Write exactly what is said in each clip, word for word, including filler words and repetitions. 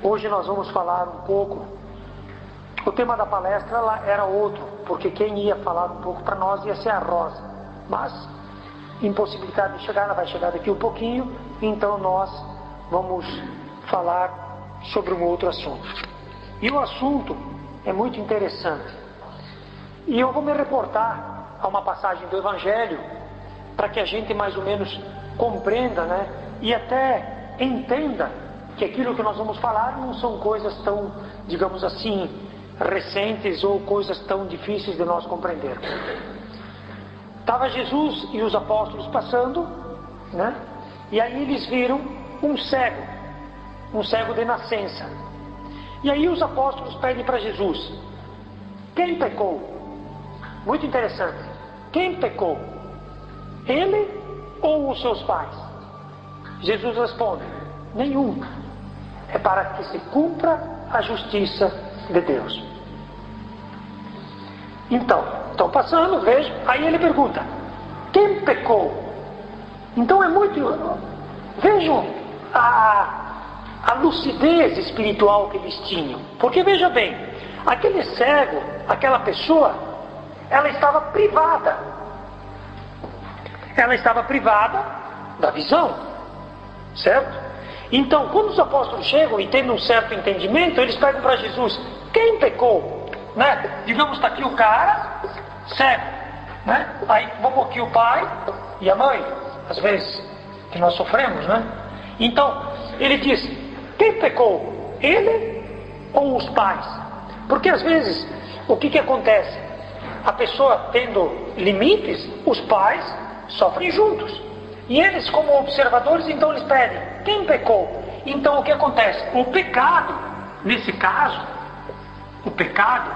Hoje nós vamos falar um pouco. O tema da palestra ela era outro, porque quem ia falar um pouco para nós ia ser a Rosa. Mas, impossibilidade de chegar, ela vai chegar daqui um pouquinho, então nós vamos falar sobre um outro assunto. E o assunto é muito interessante. E eu vou me reportar a uma passagem do Evangelho, para que a gente mais ou menos compreenda, né? E até entenda que aquilo que nós vamos falar não são coisas tão, digamos assim, recentes ou coisas tão difíceis de nós compreendermos. Estava Jesus e os apóstolos passando, né? E aí eles viram um cego, um cego de nascença. E aí os apóstolos pedem para Jesus: quem pecou? Muito interessante. Quem pecou? Ele ou os seus pais? Jesus responde: nenhum. É para que se cumpra a justiça de Deus. Então, estão passando, vejam. Aí ele pergunta: quem pecou? Então é muito... Vejam a, a lucidez espiritual que eles tinham. Porque veja bem, aquele cego, aquela pessoa, ela estava privada. Ela estava privada da visão. Certo? Então, quando os apóstolos chegam e tendo um certo entendimento, eles pedem para Jesus: quem pecou? Né? Digamos, está aqui o cara, cego, né? Aí vamos aqui o pai e a mãe, às vezes, que nós sofremos, né? Então, ele diz: quem pecou? Ele ou os pais? Porque às vezes, o que que acontece? A pessoa tendo limites, os pais sofrem juntos. E eles, como observadores, então eles pedem: quem pecou? Então o que acontece? O pecado, nesse caso, o pecado,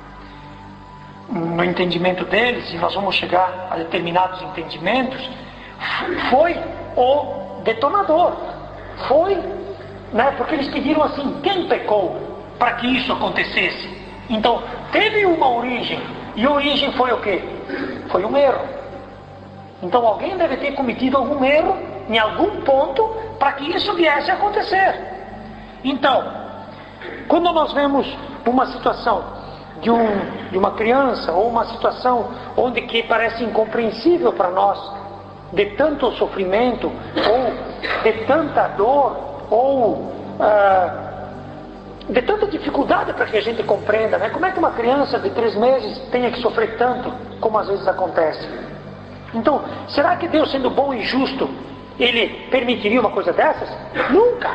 no entendimento deles, e nós vamos chegar a determinados entendimentos, foi o detonador. Foi, né? Porque eles pediram assim: quem pecou? Para que isso acontecesse. Então, teve uma origem, e a origem foi o quê? Foi um erro. Então alguém deve ter cometido algum erro em algum ponto para que isso viesse a acontecer. Então, quando nós vemos uma situação de, um, de uma criança, ou uma situação onde que parece incompreensível para nós, de tanto sofrimento, ou de tanta dor, ou ah, de tanta dificuldade para que a gente compreenda, né? Como é que uma criança de três meses tenha que sofrer tanto, como às vezes acontece? Então, será que Deus, sendo bom e justo, Ele permitiria uma coisa dessas? Nunca!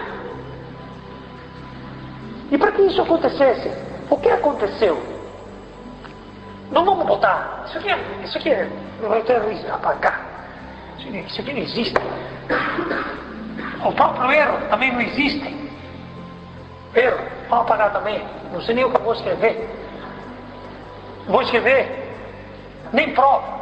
E para que isso acontecesse, o que aconteceu? Não vamos botar, isso aqui é, isso aqui é, não vai ter apagar, isso aqui, isso aqui não existe. O próprio erro também não existe. Erro, vamos apagar também, não sei nem o que eu vou escrever. Vou escrever, nem prova.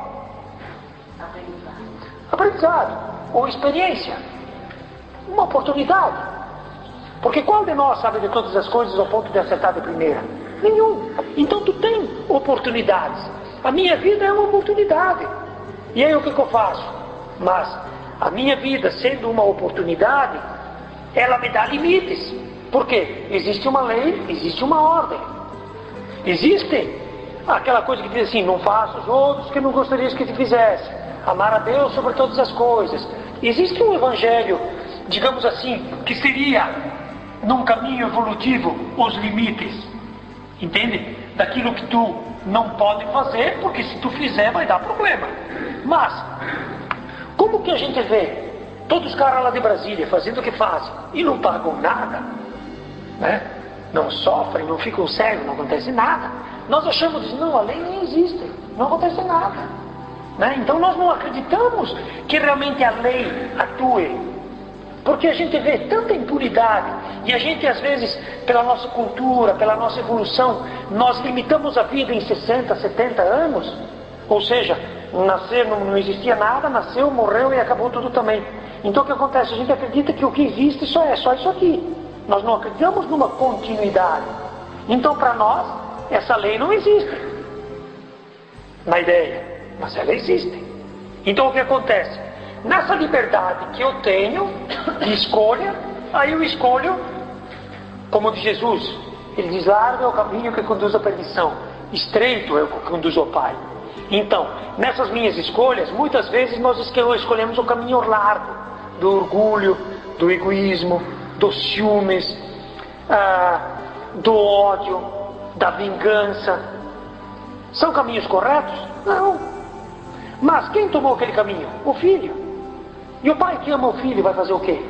Aprendizado ou experiência, uma oportunidade. Porque qual de nós sabe de todas as coisas ao ponto de acertar de primeira? Nenhum. Então tu tem oportunidades. A minha vida é uma oportunidade. E aí o que, que eu faço? Mas a minha vida, sendo uma oportunidade, ela me dá limites. Por quê? Existe uma lei, existe uma ordem. Existe aquela coisa que diz assim: não faça os outros que não gostarias que te fizesse. Amar a Deus sobre todas as coisas. Existe um evangelho, digamos assim, que seria, num caminho evolutivo, os limites. Entende? Daquilo que tu não pode fazer, porque se tu fizer vai dar problema. Mas, como que a gente vê todos os caras lá de Brasília fazendo o que fazem e não pagam nada, né? Não sofrem, não ficam cegos, não acontece nada. Nós achamos que não, a lei nem existe, não acontece nada. Né? Então nós não acreditamos que realmente a lei atue, porque a gente vê tanta impunidade, e a gente às vezes, pela nossa cultura, pela nossa evolução, nós limitamos a vida em sessenta, setenta anos. Ou seja, nascer não, não existia nada, nasceu, morreu e acabou tudo também. Então o que acontece? A gente acredita que o que existe só é só isso aqui. Nós não acreditamos numa continuidade. Então para nós essa lei não existe na ideia. Mas ela existe. Então o que acontece? Nessa liberdade que eu tenho de escolha, aí eu escolho como o de Jesus. Ele diz: largo é o caminho que conduz à perdição, estreito é o que conduz ao Pai. Então, nessas minhas escolhas, muitas vezes nós escolhemos o caminho largo, do orgulho, do egoísmo, dos ciúmes, ah, do ódio, da vingança. São caminhos corretos? Não. Mas quem tomou aquele caminho? O filho. E o pai que ama o filho vai fazer o quê?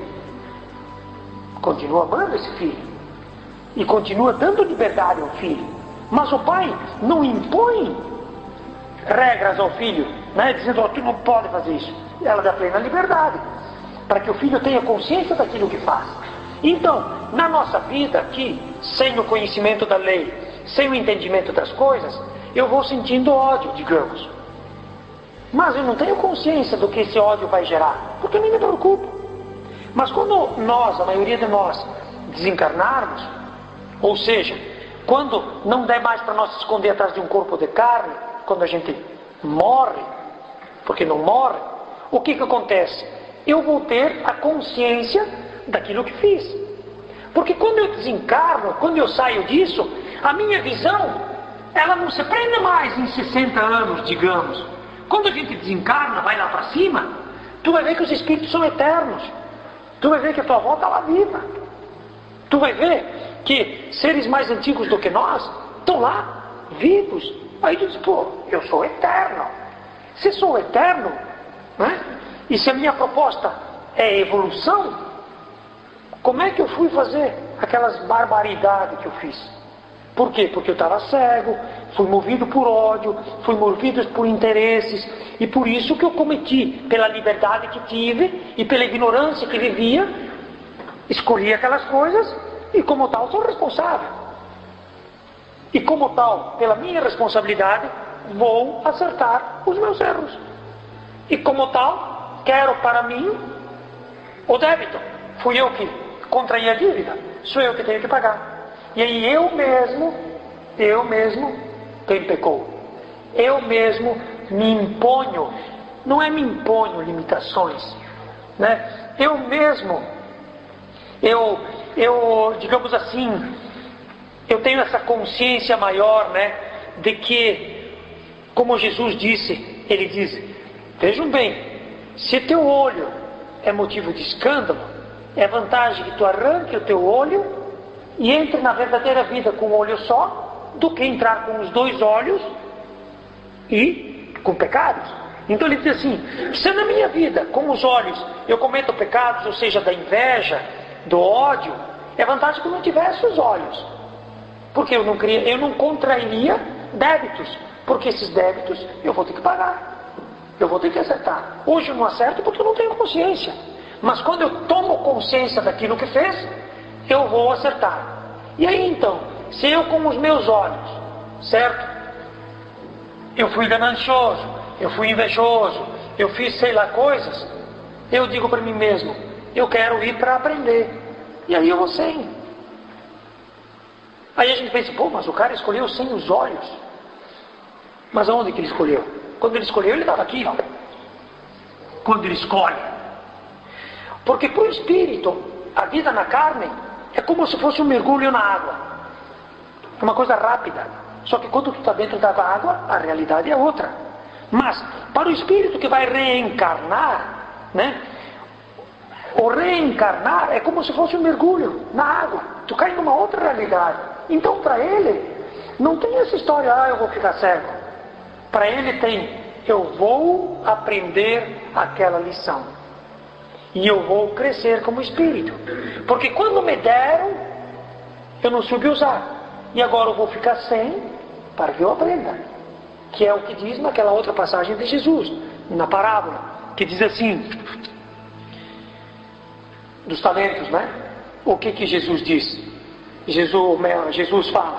Continua amando esse filho. E continua dando liberdade ao filho. Mas o pai não impõe regras ao filho, né? Dizendo: oh, tu não pode fazer isso. Ela dá plena liberdade, para que o filho tenha consciência daquilo que faz. Então, na nossa vida aqui, sem o conhecimento da lei, sem o entendimento das coisas, eu vou sentindo ódio, digamos. Mas eu não tenho consciência do que esse ódio vai gerar, porque eu nem me preocupo. Mas quando nós, a maioria de nós, desencarnarmos, ou seja, quando não der mais para nós se esconder atrás de um corpo de carne, quando a gente morre, porque não morre, o que que acontece? Eu vou ter a consciência daquilo que fiz. Porque quando eu desencarno, quando eu saio disso, a minha visão, ela não se prende mais em sessenta anos, digamos. Quando a gente desencarna, vai lá para cima, tu vai ver que os espíritos são eternos. Tu vai ver que a tua avó está lá viva. Tu vai ver que seres mais antigos do que nós estão lá, vivos. Aí tu diz: pô, eu sou eterno. Se sou eterno, né? E se a minha proposta é evolução, como é que eu fui fazer aquelas barbaridades que eu fiz? Por quê? Porque eu estava cego, fui movido por ódio, fui movido por interesses, e por isso que eu cometi, pela liberdade que tive e pela ignorância que vivia, escolhi aquelas coisas e como tal sou responsável. E como tal, pela minha responsabilidade, vou acertar os meus erros. E como tal, quero para mim o débito. Fui eu que contraí a dívida, sou eu que tenho que pagar. E aí eu mesmo, eu mesmo, quem pecou? Eu mesmo me imponho, não é me imponho limitações, né? Eu mesmo, eu, eu, digamos assim, eu tenho essa consciência maior, né? De que, como Jesus disse, ele diz: vejam bem, se teu olho é motivo de escândalo, é vantagem que tu arranque o teu olho e entre na verdadeira vida com um olho só, do que entrar com os dois olhos e com pecados. Então ele diz assim: se na minha vida, com os olhos, eu cometo pecados, ou seja, da inveja, do ódio, é vantagem que eu não tivesse os olhos, porque eu não, queria, eu não contrairia débitos, porque esses débitos eu vou ter que pagar, eu vou ter que acertar. Hoje eu não acerto porque eu não tenho consciência, mas quando eu tomo consciência daquilo que fez, eu vou acertar. E aí então, se eu com os meus olhos, certo? Eu fui ganancioso, eu fui invejoso, eu fiz sei lá coisas, eu digo para mim mesmo: eu quero ir para aprender. E aí eu vou sem. Aí a gente pensa: pô, mas o cara escolheu sem os olhos. Mas aonde que ele escolheu? Quando ele escolheu, ele estava aqui, ó. Quando ele escolhe. Porque para o espírito, a vida na carne é como se fosse um mergulho na água. É uma coisa rápida. Só que quando tu está dentro da água, a realidade é outra. Mas, para o espírito que vai reencarnar, né? O reencarnar é como se fosse um mergulho na água. Tu cai numa outra realidade. Então, para ele, não tem essa história: ah, eu vou ficar cego. Para ele tem: eu vou aprender aquela lição. E eu vou crescer como espírito. Porque quando me deram, eu não soube usar. E agora eu vou ficar sem, para que eu aprenda. Que é o que diz naquela outra passagem de Jesus, na parábola, que diz assim, dos talentos, né? O que que Jesus diz? Jesus, Jesus fala: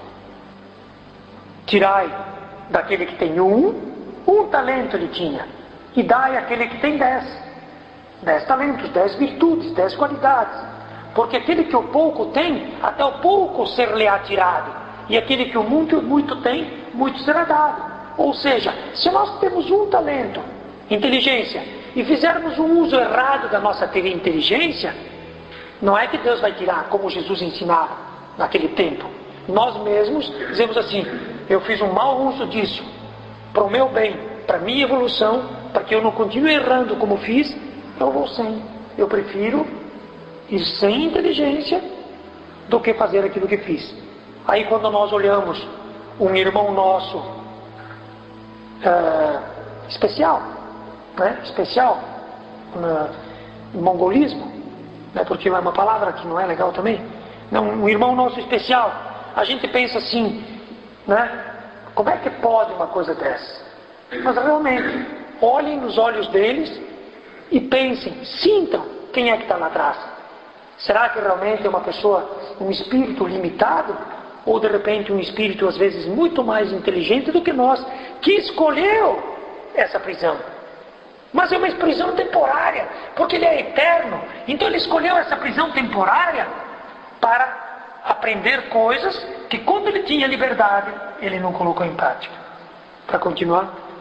tirai daquele que tem um, um talento ele tinha, e dai àquele que tem dez. Dez talentos, dez virtudes, dez qualidades. Porque aquele que o pouco tem, até o pouco ser-lhe-á tirado. E aquele que o muito, muito tem, muito será dado. Ou seja, se nós temos um talento, inteligência, e fizermos um uso errado da nossa inteligência, Não é que Deus vai tirar, como Jesus ensinava naquele tempo. Nós mesmos dizemos assim: eu fiz um mau uso disso, para o meu bem, para a minha evolução, para que eu não continue errando como fiz, eu vou sem. Eu prefiro ir sem inteligência do que fazer aquilo que fiz. Aí quando nós olhamos um irmão nosso uh, especial, né? especial no, no mongolismo, né? porque é uma palavra que não é legal também, não, um irmão nosso especial, a gente pensa assim, né? Como é que pode uma coisa dessa? Mas realmente, olhem nos olhos deles e pensem, sintam quem é que está lá atrás. Será que realmente é uma pessoa, um espírito limitado? Ou de repente um espírito às vezes muito mais inteligente do que nós, que escolheu essa prisão? Mas é uma prisão temporária, porque ele é eterno. Então ele escolheu essa prisão temporária para aprender coisas que quando ele tinha liberdade, ele não colocou em prática. Para continuar...